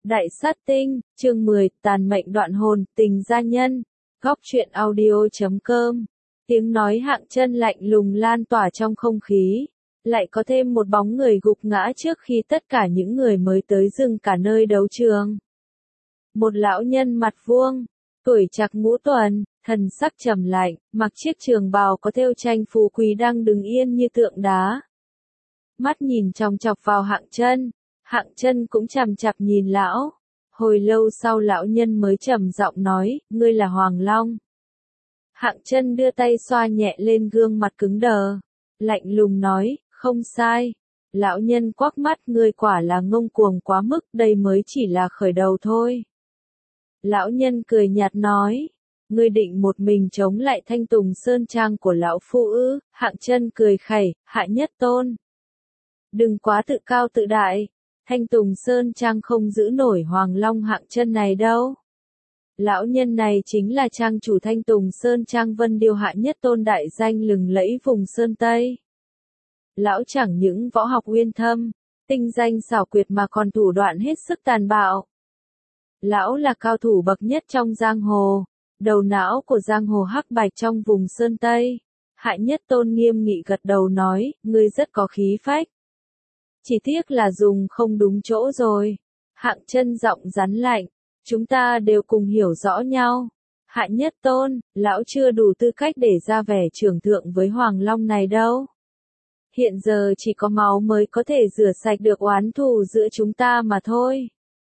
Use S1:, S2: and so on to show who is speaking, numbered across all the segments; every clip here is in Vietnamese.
S1: Đại sát tinh, chương 10, tàn mệnh đoạn hồn, tình gia nhân. Góc truyện audio.com. Tiếng nói Hạng Chân lạnh lùng lan tỏa trong không khí. Lại có thêm một bóng người gục ngã trước khi tất cả những người mới tới dừng cả nơi đấu trường. Một lão nhân mặt vuông, tuổi trạc ngũ tuần, thần sắc trầm lạnh, mặc chiếc trường bào có thêu tranh phú quý đang đứng yên như tượng đá. Mắt nhìn chòng chọc vào Hạng Chân cũng chằm chằm nhìn lão. Hồi lâu sau lão nhân mới trầm giọng nói, ngươi là Hoàng Long. Hạng Chân đưa tay xoa nhẹ lên gương mặt cứng đờ, lạnh lùng nói, không sai. Lão nhân quắc mắt, ngươi quả là ngông cuồng quá mức, đây mới chỉ là khởi đầu thôi. Lão nhân cười nhạt nói, ngươi định một mình chống lại Thanh Tùng Sơn Trang của lão phu ư? Hạng Chân cười khẩy, Hạ Nhất Tôn. Đừng quá tự cao tự đại. Thanh Tùng Sơn Trang không giữ nổi Hoàng Long Hạng Chân này đâu. Lão nhân này chính là trang chủ Thanh Tùng Sơn Trang Vân Điêu Hạ Nhất Tôn đại danh lừng lẫy vùng Sơn Tây. Lão chẳng những võ học uyên thâm, tinh danh xảo quyệt mà còn thủ đoạn hết sức tàn bạo. Lão là cao thủ bậc nhất trong giang hồ, đầu não của giang hồ hắc bạch trong vùng Sơn Tây. Hạ Nhất Tôn nghiêm nghị gật đầu nói, ngươi rất có khí phách. Chỉ tiếc là dùng không đúng chỗ rồi. Hạng Chân giọng rắn lạnh, chúng ta đều cùng hiểu rõ nhau. Hạ Nhất Tôn, lão chưa đủ tư cách để ra vẻ trưởng thượng với Hoàng Long này đâu. Hiện giờ chỉ có máu mới có thể rửa sạch được oán thù giữa chúng ta mà thôi.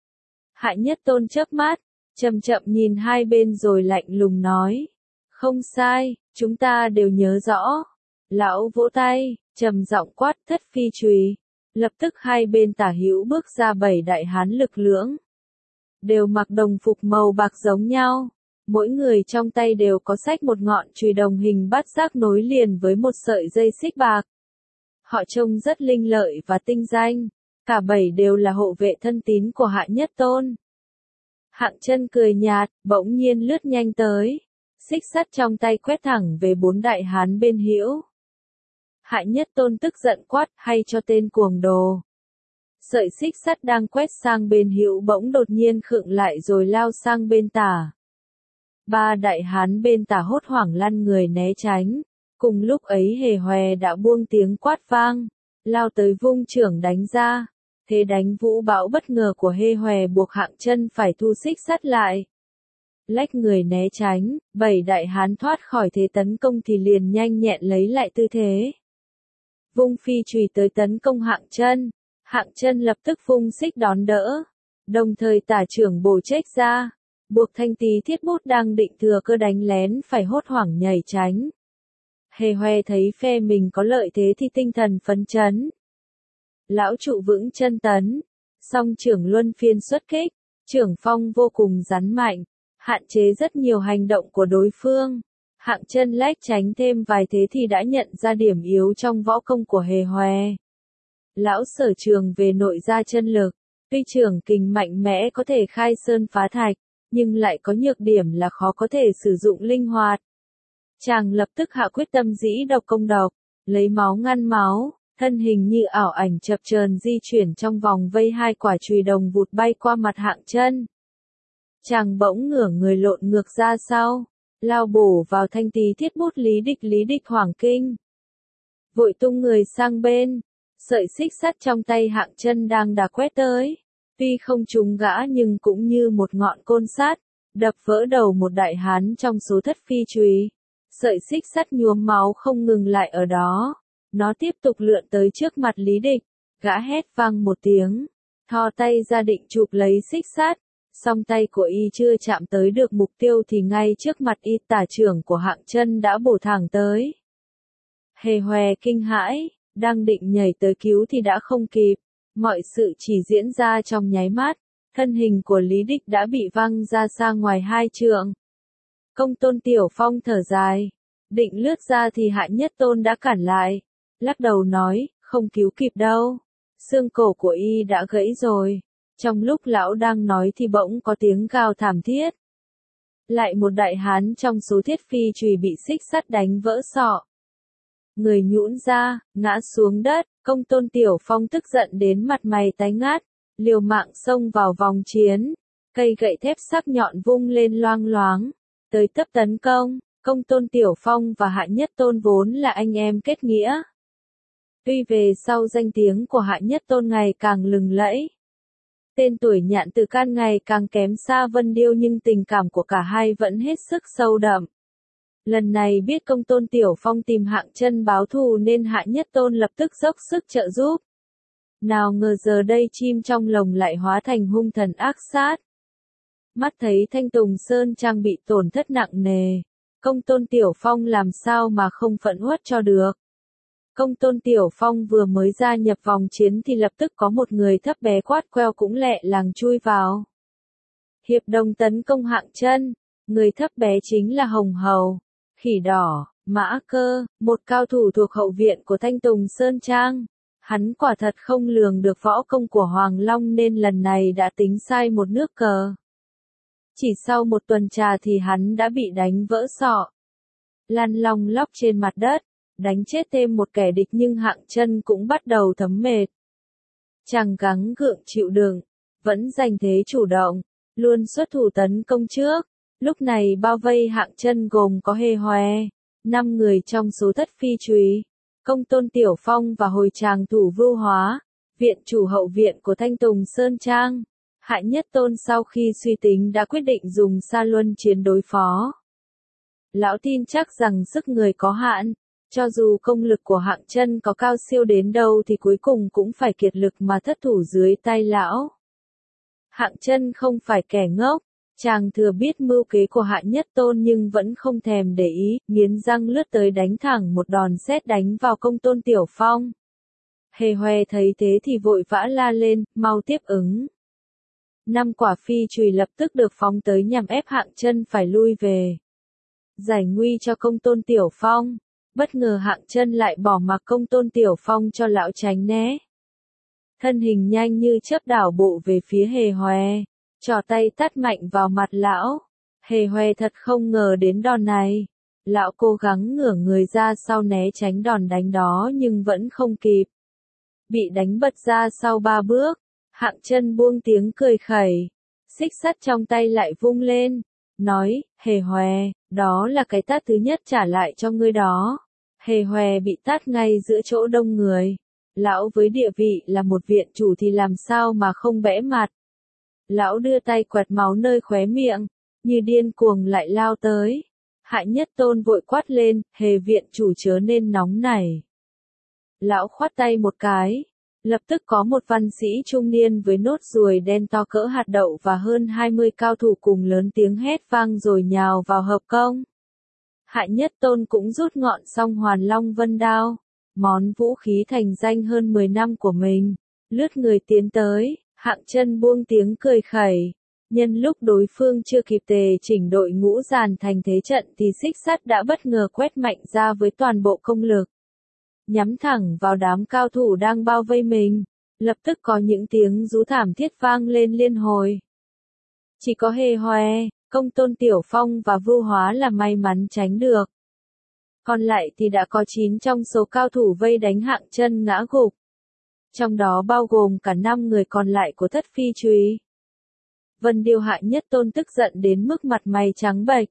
S1: Hạ Nhất Tôn chớp mắt, chậm chậm nhìn hai bên rồi lạnh lùng nói, không sai, chúng ta đều nhớ rõ. Lão vỗ tay, trầm giọng quát, thất phi chùy. Lập tức hai bên tả hữu bước ra 7 đại hán lực lưỡng. Đều mặc đồng phục màu bạc giống nhau. Mỗi người trong tay đều có xách một ngọn chùy đồng hình bát giác nối liền với một sợi dây xích bạc. Họ trông rất linh lợi và tinh danh. Cả 7 đều là hộ vệ thân tín của Hạ Nhất Tôn. Hạng Chân cười nhạt, bỗng nhiên lướt nhanh tới. Xích sắt trong tay quét thẳng về 4 đại hán bên hữu. Hạ Nhất Tôn tức giận quát, hay cho tên cuồng đồ. Sợi xích sắt đang quét sang bên hữu bỗng đột nhiên khựng lại rồi lao sang bên tả. 3 đại hán bên tả hốt hoảng lăn người né tránh. Cùng lúc ấy Hề Hòe đã buông tiếng quát vang, lao tới vung chưởng đánh ra. Thế đánh vũ bão bất ngờ của Hề Hòe buộc Hạng Chân phải thu xích sắt lại. Lách người né tránh, 7 đại hán thoát khỏi thế tấn công thì liền nhanh nhẹn lấy lại tư thế. Vung phi chùy tới tấn công Hạng Chân. Hạng Chân lập tức vung xích đón đỡ, đồng thời tả trưởng bổ chếch ra, buộc Thanh Tý Thiết Bút đang định thừa cơ đánh lén phải hốt hoảng nhảy tránh. Hề Hòe thấy phe mình có lợi thế thì tinh thần phấn chấn. Lão trụ vững chân tấn, song trưởng luân phiên xuất kích, trưởng phong vô cùng rắn mạnh, hạn chế rất nhiều hành động của đối phương. Hạng Chân lách tránh thêm vài thế thì đã nhận ra điểm yếu trong võ công của Hề Hòe. Lão sở trường về nội gia chân lực, tuy trưởng kình mạnh mẽ có thể khai sơn phá thạch, nhưng lại có nhược điểm là khó có thể sử dụng linh hoạt. Chàng lập tức hạ quyết tâm dĩ độc công độc, lấy máu ngăn máu, thân hình như ảo ảnh chập chờn di chuyển trong vòng vây, 2 quả chùy đồng vụt bay qua mặt Hạng Chân. Chàng bỗng ngửa người lộn ngược ra sau, lao bổ vào Thanh Tý Thiết Bút Lý địch hoảng kinh. Vội tung người sang bên, sợi xích sắt trong tay Hạng Chân đang đà quét tới. Tuy không trúng gã nhưng cũng như một ngọn côn sắt, đập vỡ đầu một đại hán trong số thất phi chùy. Sợi xích sắt nhuốm máu không ngừng lại ở đó. Nó tiếp tục lượn tới trước mặt Lý Địch. Gã hét vang một tiếng, thò tay ra định chụp lấy xích sắt. Song tay của y chưa chạm tới được mục tiêu thì ngay trước mặt y tả trưởng của Hạng Chân đã bổ thẳng tới. Hề Hòe kinh hãi, đang định nhảy tới cứu thì đã không kịp. Mọi sự chỉ diễn ra trong nháy mắt, thân hình của Lý Địch đã bị văng ra xa ngoài 2 trượng. Công Tôn Tiểu Phong thở dài, định lướt ra thì Hạ Nhất Tôn đã cản lại, lắc đầu nói, không cứu kịp đâu, xương cổ của y đã gãy rồi. Trong lúc lão đang nói thì bỗng có tiếng gào thảm thiết. Lại một đại hán trong số thiết phi chùy bị xích sắt đánh vỡ sọ. Người nhũn ra, ngã xuống đất, Công Tôn Tiểu Phong tức giận đến mặt mày tái ngắt, liều mạng xông vào vòng chiến, cây gậy thép sắc nhọn vung lên loang loáng, tới tấp tấn công. Công tôn Tiểu Phong và Hạ Nhất Tôn vốn là anh em kết nghĩa. Tuy về sau danh tiếng của Hạ Nhất Tôn ngày càng lừng lẫy, tên tuổi Nhạn Tử Can ngày càng kém xa Vân Điêu, nhưng tình cảm của cả hai vẫn hết sức sâu đậm. Lần này biết công tôn Tiểu Phong tìm Hạng Chân báo thù nên Hạ Nhất Tôn lập tức dốc sức trợ giúp. Nào ngờ giờ đây chim trong lồng lại hóa thành hung thần ác sát. Mắt thấy Thanh Tùng Sơn Trang bị tổn thất nặng nề, công tôn Tiểu Phong làm sao mà không phẫn uất cho được. Công tôn Tiểu Phong vừa mới gia nhập vòng chiến thì lập tức có một người thấp bé quát queo cũng lẹ làng chui vào. Hiệp đồng tấn công Hạng Chân, người thấp bé chính là Hồng Hầu, Khỉ Đỏ, Mã Cơ, một cao thủ thuộc hậu viện của Thanh Tùng Sơn Trang. Hắn quả thật không lường được võ công của Hoàng Long nên lần này đã tính sai một nước cờ. Chỉ sau một tuần trà thì hắn đã bị đánh vỡ sọ, lăn long lóc trên mặt đất, đánh chết thêm một kẻ địch, nhưng Hạng Chân cũng bắt đầu thấm mệt. Chàng gắng gượng chịu đựng, vẫn giành thế chủ động, luôn xuất thủ tấn công trước. Lúc này bao vây Hạng Chân gồm có Hề Hoè, 5 người trong số Thất Phi Chùy, công tôn Tiểu Phong và hồi tràng thủ Vưu Hóa, viện chủ hậu viện của Thanh Tùng Sơn Trang. Hạ Nhất Tôn sau khi suy tính đã quyết định dùng Sa Luân chiến đối phó. Lão tin chắc rằng sức người có hạn, cho dù công lực của Hạng Chân có cao siêu đến đâu thì cuối cùng cũng phải kiệt lực mà thất thủ dưới tay lão. Hạng Chân không phải kẻ ngốc, chàng thừa biết mưu kế của Hạ Nhất Tôn nhưng vẫn không thèm để ý, nghiến răng lướt tới đánh thẳng một đòn sét đánh vào công tôn Tiểu Phong. Hề Hoè thấy thế thì vội vã la lên, mau tiếp ứng. 5 quả phi chùy lập tức được phóng tới nhằm ép Hạng Chân phải lui về. Giải nguy cho công tôn Tiểu Phong, bất ngờ Hạng Chân lại bỏ mặc công tôn Tiểu Phong cho lão tránh né. Thân hình nhanh như chớp đảo bộ về phía Hề Hoè, trỏ tay tát mạnh vào mặt lão. Hề Hoè thật không ngờ đến đòn này. Lão cố gắng ngửa người ra sau né tránh đòn đánh đó nhưng vẫn không kịp. Bị đánh bật ra sau 3 bước. Hạng Chân buông tiếng cười khẩy, xích sắt trong tay lại vung lên, nói, Hề Hoè, đó là cái tát thứ nhất trả lại cho ngươi đó. Hề Hoè bị tát ngay giữa chỗ đông người. Lão với địa vị là một viện chủ thì làm sao mà không bẽ mặt. Lão đưa tay quẹt máu nơi khóe miệng, như điên cuồng lại lao tới. Hạ Nhất Tôn vội quát lên, Hề viện chủ chớ nên nóng nảy. Lão khoát tay một cái. Lập tức có một văn sĩ trung niên với nốt ruồi đen to cỡ hạt đậu và hơn 20 cao thủ cùng lớn tiếng hét vang rồi nhào vào hợp công. Hạ Nhất Tôn cũng rút ngọn song Hoàn Long Vân Đao, món vũ khí thành danh hơn 10 năm của mình, lướt người tiến tới. Hạng Chân buông tiếng cười khẩy. Nhân lúc đối phương chưa kịp tề chỉnh đội ngũ dàn thành thế trận thì xích sắt đã bất ngờ quét mạnh ra với toàn bộ công lực, nhắm thẳng vào đám cao thủ đang bao vây mình. Lập tức có những tiếng rú thảm thiết vang lên liên hồi. Chỉ có Hề Hoè, công tôn Tiểu Phong và Vưu Hóa là may mắn tránh được. Còn lại thì đã có 9 trong số cao thủ vây đánh Hạng Chân ngã gục. Trong đó bao gồm cả 5 người còn lại của Thất Phi Chùy. Vân Điêu Hạ Nhất Tôn tức giận đến mức mặt mày trắng bệch.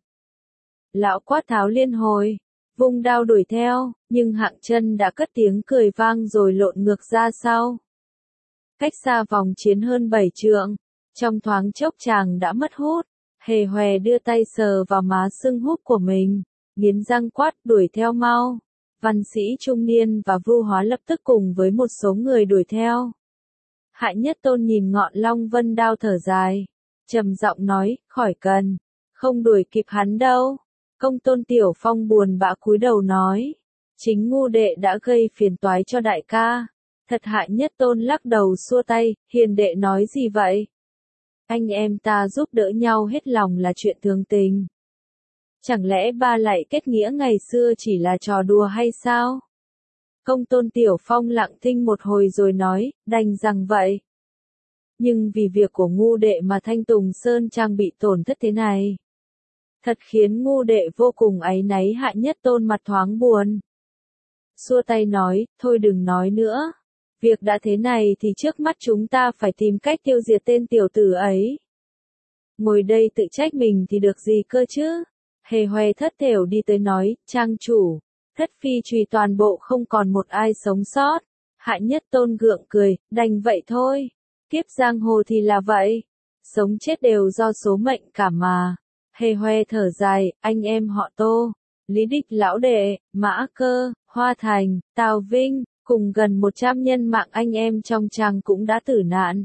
S1: Lão quát tháo liên hồi, vung đao đuổi theo, nhưng Hạng Chân đã cất tiếng cười vang rồi lộn ngược ra sau. Cách xa vòng chiến hơn 7 trượng, trong thoáng chốc chàng đã mất hút. Hề Hoè đưa tay sờ vào má sưng húp của mình, nghiến răng quát đuổi theo mau. Văn sĩ trung niên và Vưu Hóa lập tức cùng với một số người đuổi theo. Hạ Nhất Tôn nhìn ngọn Long Vân Đao thở dài, trầm giọng nói, khỏi cần, không đuổi kịp hắn đâu. Công tôn Tiểu Phong buồn bã cúi đầu nói, chính ngu đệ đã gây phiền toái cho đại ca. Thật. Hạ Nhất Tôn lắc đầu xua tay, hiền đệ nói gì vậy? Anh em ta giúp đỡ nhau hết lòng là chuyện thường tình. Chẳng lẽ ba lại kết nghĩa ngày xưa chỉ là trò đùa hay sao? Công tôn Tiểu Phong lặng thinh một hồi rồi nói, đành rằng vậy. Nhưng vì việc của ngu đệ mà Thanh Tùng Sơn Trang bị tổn thất thế này, thật khiến ngu đệ vô cùng áy náy. Hạ Nhất Tôn mặt thoáng buồn, xua tay nói, thôi đừng nói nữa. Việc đã thế này thì trước mắt chúng ta phải tìm cách tiêu diệt tên tiểu tử ấy. Ngồi đây tự trách mình thì được gì cơ chứ? Hề Hoè thất thểu đi tới nói, trang chủ, thất phi trùy toàn bộ không còn một ai sống sót. Hạ Nhất Tôn gượng cười, đành vậy thôi. Kiếp giang hồ thì là vậy. Sống chết đều do số mệnh cả mà. Hề Hoè thở dài, anh em họ Tô, Lý Địch lão đệ, Mã Cơ, Hoa Thành, Tào Vinh, cùng gần 100 nhân mạng anh em trong trang cũng đã tử nạn.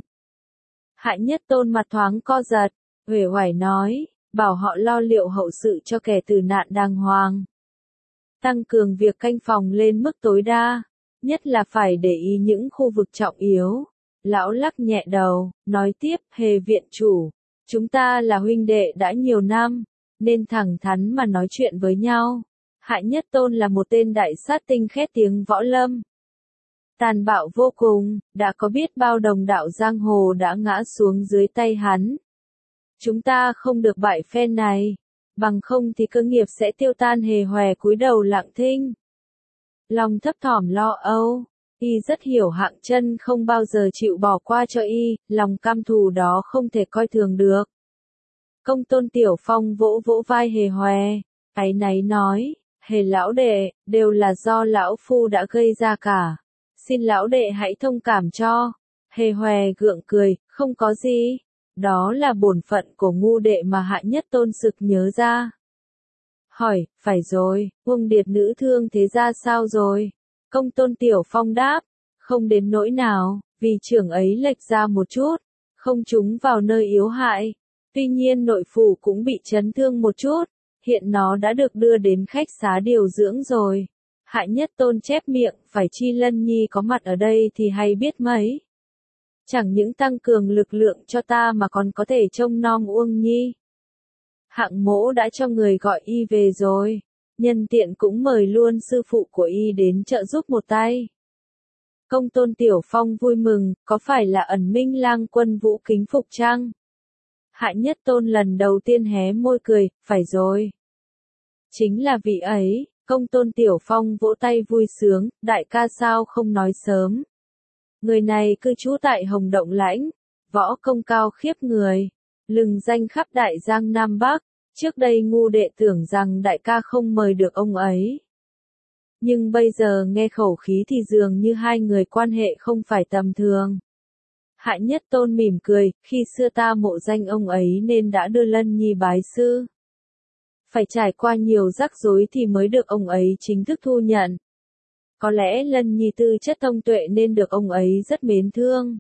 S1: Hạ Nhất Tôn mặt thoáng co giật, uể oải nói, bảo họ lo liệu hậu sự cho kẻ tử nạn đàng hoàng. Tăng cường việc canh phòng lên mức tối đa, nhất là phải để ý những khu vực trọng yếu. Lão lắc nhẹ đầu, nói tiếp, Hề viện chủ, chúng ta là huynh đệ đã nhiều năm, nên thẳng thắn mà nói chuyện với nhau. Hạ Nhất Tôn là một tên đại sát tinh khét tiếng võ lâm. Tàn bạo vô cùng, đã có biết bao đồng đạo giang hồ đã ngã xuống dưới tay hắn. Chúng ta không được bại phe này, bằng không thì cơ nghiệp sẽ tiêu tan. Hề Hoè cúi đầu lặng thinh. Lòng thấp thỏm lo âu, y rất hiểu Hạng Chân không bao giờ chịu bỏ qua cho y, lòng căm thù đó không thể coi thường được. Công Tôn Tiểu Phong vỗ vỗ vai Hề Hoè, áy náy nói, Hề lão đệ, đều là do lão phu đã gây ra cả. Xin lão đệ hãy thông cảm cho. Hề Hoè gượng cười, không có gì. Đó là bổn phận của ngu đệ mà Hạ Nhất Tôn sực nhớ ra. Hỏi, phải rồi, Uông Điệt nữ thương thế ra sao rồi? Công Tôn Tiểu Phong đáp, không đến nỗi nào, vì trưởng ấy lệch ra một chút, không trúng vào nơi yếu hại. Tuy nhiên nội phủ cũng bị chấn thương một chút, hiện nó đã được đưa đến khách xá điều dưỡng rồi. Hạ Nhất Tôn chép miệng, phải chi Lân Nhi có mặt ở đây thì hay biết mấy. Chẳng những tăng cường lực lượng cho ta mà còn có thể trông nom Uông Nhi. Hạng Mỗ đã cho người gọi y về rồi, nhân tiện cũng mời luôn sư phụ của y đến trợ giúp một tay. Công Tôn Tiểu Phong vui mừng, có phải là Ẩn Minh Lang Quân Vũ Kính Phục chăng? Hạ Nhất Tôn lần đầu tiên hé môi cười, phải rồi. Chính là vị ấy. Công Tôn Tiểu Phong vỗ tay vui sướng, đại ca sao không nói sớm. Người này cư trú tại Hồng Động Lãnh, võ công cao khiếp người, lừng danh khắp đại giang Nam Bắc, trước đây ngu đệ tưởng rằng đại ca không mời được ông ấy. Nhưng bây giờ nghe khẩu khí thì dường như hai người quan hệ không phải tầm thường. Hạ Nhất Tôn mỉm cười, khi xưa ta mộ danh ông ấy nên đã đưa Lân Nhi bái sư. Phải trải qua nhiều rắc rối thì mới được ông ấy chính thức thu nhận. Có lẽ Lân Nhi tư chất thông tuệ nên được ông ấy rất mến thương.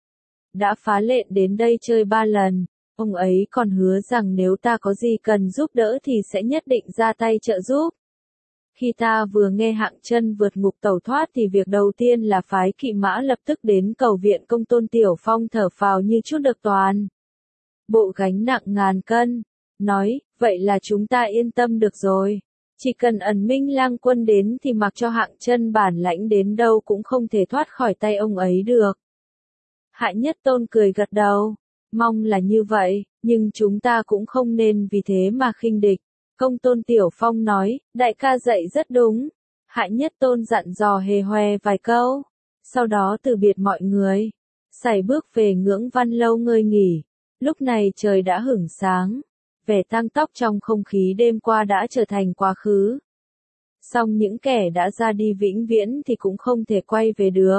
S1: Đã phá lệ đến đây chơi 3 lần, ông ấy còn hứa rằng nếu ta có gì cần giúp đỡ thì sẽ nhất định ra tay trợ giúp. Khi ta vừa nghe Hạng Chân vượt ngục tẩu thoát thì việc đầu tiên là phái kỵ mã lập tức đến cầu viện. Công Tôn Tiểu Phong thở phào như chút được toàn bộ gánh nặng ngàn cân, nói, vậy là chúng ta yên tâm được rồi. Chỉ cần Ẩn Minh Lang Quân đến thì mặc cho Hạng Chân bản lãnh đến đâu cũng không thể thoát khỏi tay ông ấy được. Hạ Nhất Tôn cười gật đầu, mong là như vậy, nhưng chúng ta cũng không nên vì thế mà khinh địch. Công Tôn Tiểu Phong nói, đại ca dạy rất đúng. Hạ Nhất Tôn dặn dò Hề Hoè vài câu, sau đó từ biệt mọi người, sải bước về Ngưỡng Văn lâu ngơi nghỉ. Lúc này trời đã hửng sáng, vẻ tang tóc trong không khí đêm qua đã trở thành quá khứ. Song những kẻ đã ra đi vĩnh viễn thì cũng không thể quay về được.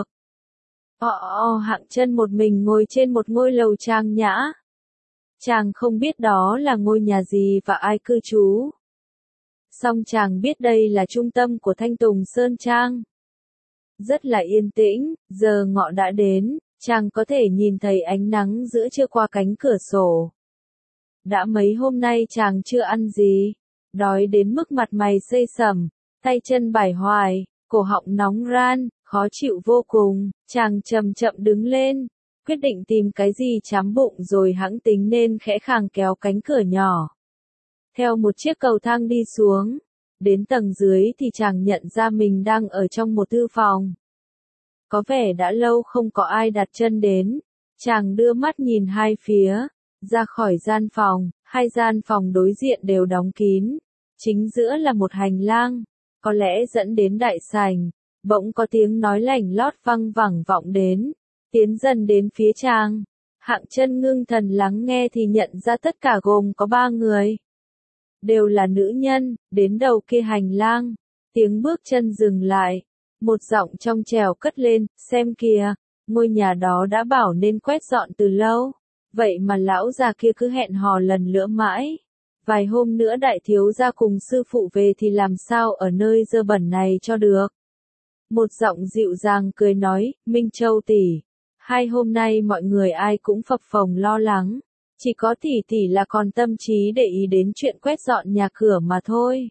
S1: Hạng Chân một mình ngồi trên một ngôi lầu trang nhã. Chàng không biết đó là ngôi nhà gì và ai cư trú. Song chàng biết đây là trung tâm của Thanh Tùng Sơn Trang. Rất là yên tĩnh, giờ ngọ đã đến, chàng có thể nhìn thấy ánh nắng giữa trưa qua cánh cửa sổ. Đã mấy hôm nay chàng chưa ăn gì, đói đến mức mặt mày xây sẩm, tay chân bải hoài, cổ họng nóng ran, khó chịu vô cùng. Chàng chậm chậm đứng lên, quyết định tìm cái gì chám bụng rồi hẵng tính nên khẽ khàng kéo cánh cửa nhỏ. Theo một chiếc cầu thang đi xuống, đến tầng dưới thì chàng nhận ra mình đang ở trong một thư phòng. Có vẻ đã lâu không có ai đặt chân đến, chàng đưa mắt nhìn hai phía, ra khỏi gian phòng, hai gian phòng đối diện đều đóng kín, chính giữa là một hành lang, có lẽ dẫn đến đại sảnh. Bỗng có tiếng nói lành lót văng vẳng vọng đến, tiến dần đến phía chàng. Hạng Chân ngưng thần lắng nghe thì nhận ra tất cả gồm có 3 người. Đều là nữ nhân, đến đầu kia hành lang. Tiếng bước chân dừng lại. Một giọng trong trẻo cất lên, xem kìa, ngôi nhà đó đã bảo nên quét dọn từ lâu. Vậy mà lão già kia cứ hẹn hò lần nữa mãi. Vài hôm nữa đại thiếu gia cùng sư phụ về thì làm sao ở nơi dơ bẩn này cho được. Một giọng dịu dàng cười nói, Minh Châu tỷ, 2 hôm nay mọi người ai cũng phập phồng lo lắng. Chỉ có tỷ tỷ là còn tâm trí để ý đến chuyện quét dọn nhà cửa mà thôi.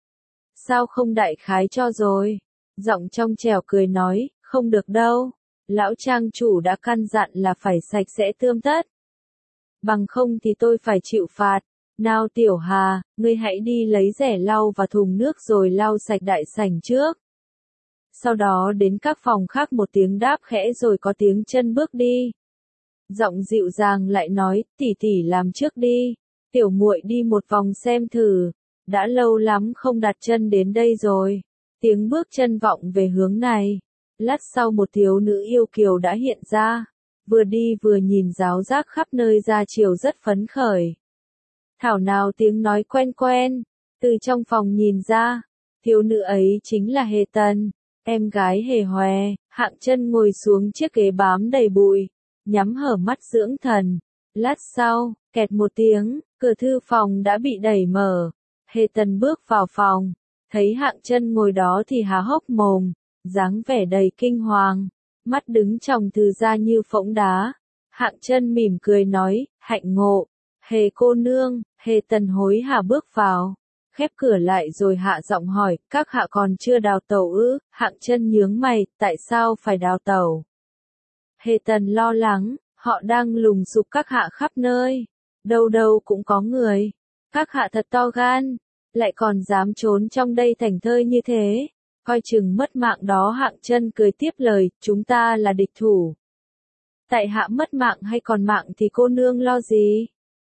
S1: Sao không đại khái cho rồi? Giọng trong trẻo cười nói, không được đâu. Lão trang chủ đã căn dặn là phải sạch sẽ tươm tất. Bằng không thì tôi phải chịu phạt. Nào Tiểu Hà, ngươi hãy đi lấy rẻ lau và thùng nước rồi lau sạch đại sảnh trước. Sau đó đến các phòng khác một tiếng đáp khẽ rồi có tiếng chân bước đi. Giọng dịu dàng lại nói, tỷ tỷ làm trước đi. Tiểu muội đi một vòng xem thử. Đã lâu lắm không đặt chân đến đây rồi. Tiếng bước chân vọng về hướng này. Lát sau một thiếu nữ yêu kiều đã hiện ra. Vừa đi vừa nhìn ráo rác khắp nơi ra chiều rất phấn khởi. Thảo nào tiếng nói quen quen. Từ trong phòng nhìn ra. Thiếu nữ ấy chính là Hề Tần. Em gái Hề Hòe. Hạng Chân ngồi xuống chiếc ghế bám đầy bụi. Nhắm hở mắt dưỡng thần. Lát sau, kẹt một tiếng, cửa thư phòng đã bị đẩy mở. Hề Tần bước vào phòng, thấy Hạng Chân ngồi đó thì há hốc mồm, dáng vẻ đầy kinh hoàng, mắt đứng tròng từ ra như phỗng đá. Hạng Chân mỉm cười nói, hạnh ngộ, Hề cô nương. Hề Tần hối hả bước vào, khép cửa lại rồi hạ giọng hỏi, các hạ còn chưa đào tẩu ư? Hạng Chân nhướng mày, tại sao phải đào tẩu? Hề Tần lo lắng, họ đang lùng sục các hạ khắp nơi, đâu đâu cũng có người. Các hạ thật to gan, lại còn dám trốn trong đây thảnh thơi như thế, coi chừng mất mạng đó. Hạng Chân cười tiếp lời, chúng ta là địch thủ. Tại hạ mất mạng hay còn mạng thì cô nương lo gì?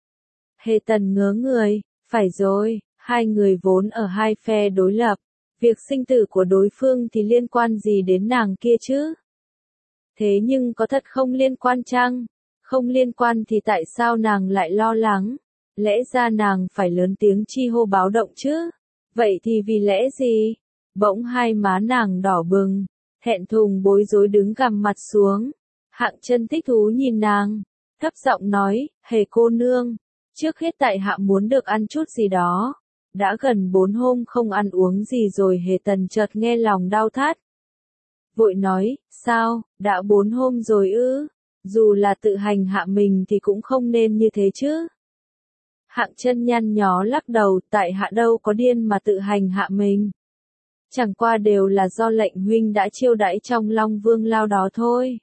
S1: Hề Tần ngớ người, phải rồi, hai người vốn ở hai phe đối lập, việc sinh tử của đối phương thì liên quan gì đến nàng kia chứ? Thế nhưng có thật không liên quan chăng? Không liên quan thì tại sao nàng lại lo lắng? Lẽ ra nàng phải lớn tiếng chi hô báo động chứ? Vậy thì vì lẽ gì? Bỗng hai má nàng đỏ bừng, thẹn thùng bối rối đứng gằm mặt xuống. Hạng Chân thích thú nhìn nàng, thấp giọng nói, Hề cô nương, trước hết tại hạ muốn được ăn chút gì đó. Đã gần 4 hôm không ăn uống gì rồi. Hề Tần chợt nghe lòng đau thắt. Vội nói, sao, đã 4 hôm rồi ư? Dù là tự hành hạ mình thì cũng không nên như thế chứ. Hạng Chân nhăn nhó lắc đầu, tại hạ đâu có điên mà tự hành hạ mình. Chẳng qua đều là do lệnh huynh đã chiêu đãi trong Long Vương Lao đó thôi.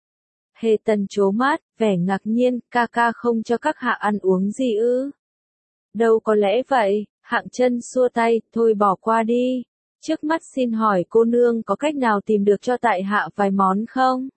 S1: Hề Tần trố mắt, vẻ ngạc nhiên, ca ca không cho các hạ ăn uống gì ư? Đâu có lẽ vậy. Hạng Chân xua tay, thôi bỏ qua đi. Trước mắt xin hỏi cô nương có cách nào tìm được cho tại hạ vài món không?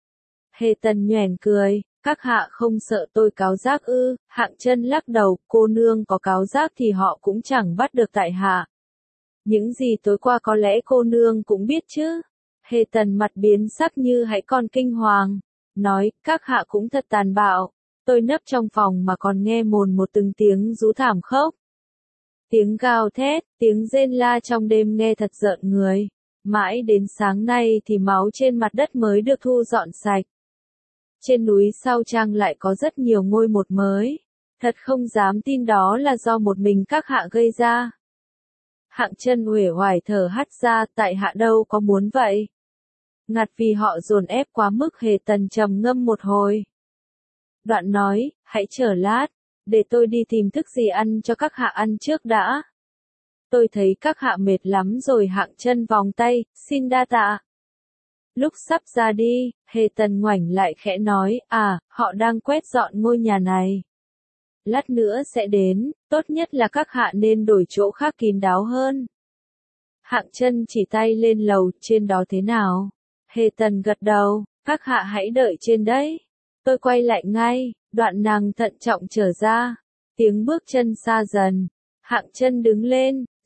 S1: Hề Tần nhoẻn cười, các hạ không sợ tôi cáo giác ư? Hạng Chân lắc đầu, cô nương có cáo giác thì họ cũng chẳng bắt được tại hạ. Những gì tối qua có lẽ cô nương cũng biết chứ? Hề Tần mặt biến sắc như hãy con kinh hoàng, nói, các hạ cũng thật tàn bạo. Tôi nấp trong phòng mà còn nghe mồn một từng tiếng rú thảm khốc. Tiếng gào thét, tiếng rên la trong đêm nghe thật rợn người. Mãi đến sáng nay thì máu trên mặt đất mới được thu dọn sạch. Trên núi sau trang lại có rất nhiều ngôi một mới. Thật không dám tin đó là do một mình các hạ gây ra. Hạng Chân uể oải thở hắt ra, tại hạ đâu có muốn vậy. Ngặt vì họ dồn ép quá mức. Hề Tần trầm ngâm một hồi. Đoạn nói, hãy chờ lát, để tôi đi tìm thức gì ăn cho các hạ ăn trước đã. Tôi thấy các hạ mệt lắm rồi. Hạng Chân vòng tay, xin đa tạ. Lúc sắp ra đi, Hề Tần ngoảnh lại khẽ nói, họ đang quét dọn ngôi nhà này. Lát nữa sẽ đến, tốt nhất là các hạ nên đổi chỗ khác kín đáo hơn. Hạng Chân chỉ tay lên lầu, trên đó thế nào? Hề Tần gật đầu, các hạ hãy đợi trên đấy. Tôi quay lại ngay, đoạn nàng thận trọng trở ra. Tiếng bước chân xa dần. Hạng Chân đứng lên,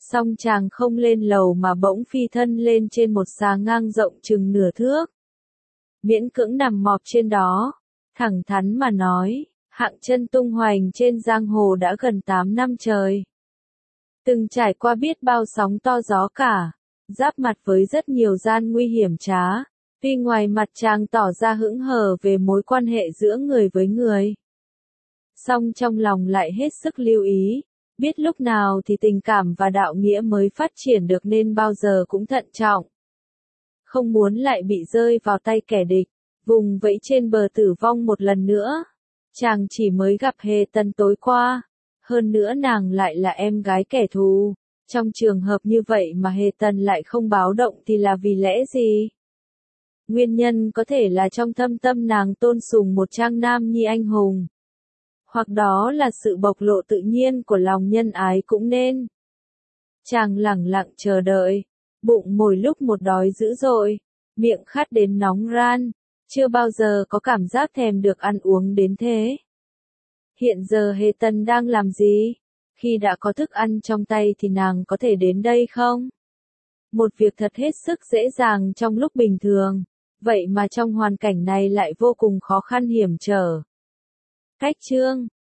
S1: Xong chàng không lên lầu mà bỗng phi thân lên trên một xà ngang rộng chừng nửa thước. Miễn cưỡng nằm mọp trên đó, thẳng thắn mà nói, Hạng Chân tung hoành trên giang hồ đã gần 8 năm trời. Từng trải qua biết bao sóng to gió cả, giáp mặt với rất nhiều gian nguy hiểm trá, tuy ngoài mặt chàng tỏ ra hững hờ về mối quan hệ giữa người với người. Song trong lòng lại hết sức lưu ý, biết lúc nào thì tình cảm và đạo nghĩa mới phát triển được nên bao giờ cũng thận trọng. Không muốn lại bị rơi vào tay kẻ địch, vùng vẫy trên bờ tử vong một lần nữa. Chàng chỉ mới gặp Hề Tần tối qua, hơn nữa nàng lại là em gái kẻ thù. Trong trường hợp như vậy mà Hề Tần lại không báo động thì là vì lẽ gì? Nguyên nhân có thể là trong thâm tâm nàng tôn sùng một trang nam nhi anh hùng. Hoặc đó là sự bộc lộ tự nhiên của lòng nhân ái cũng nên. Chàng lẳng lặng chờ đợi, bụng mỗi lúc một đói dữ dội, miệng khát đến nóng ran, chưa bao giờ có cảm giác thèm được ăn uống đến thế. Hiện giờ Hề Tần đang làm gì? Khi đã có thức ăn trong tay thì nàng có thể đến đây không? Một việc thật hết sức dễ dàng trong lúc bình thường, vậy mà trong hoàn cảnh này lại vô cùng khó khăn hiểm trở. Cách chương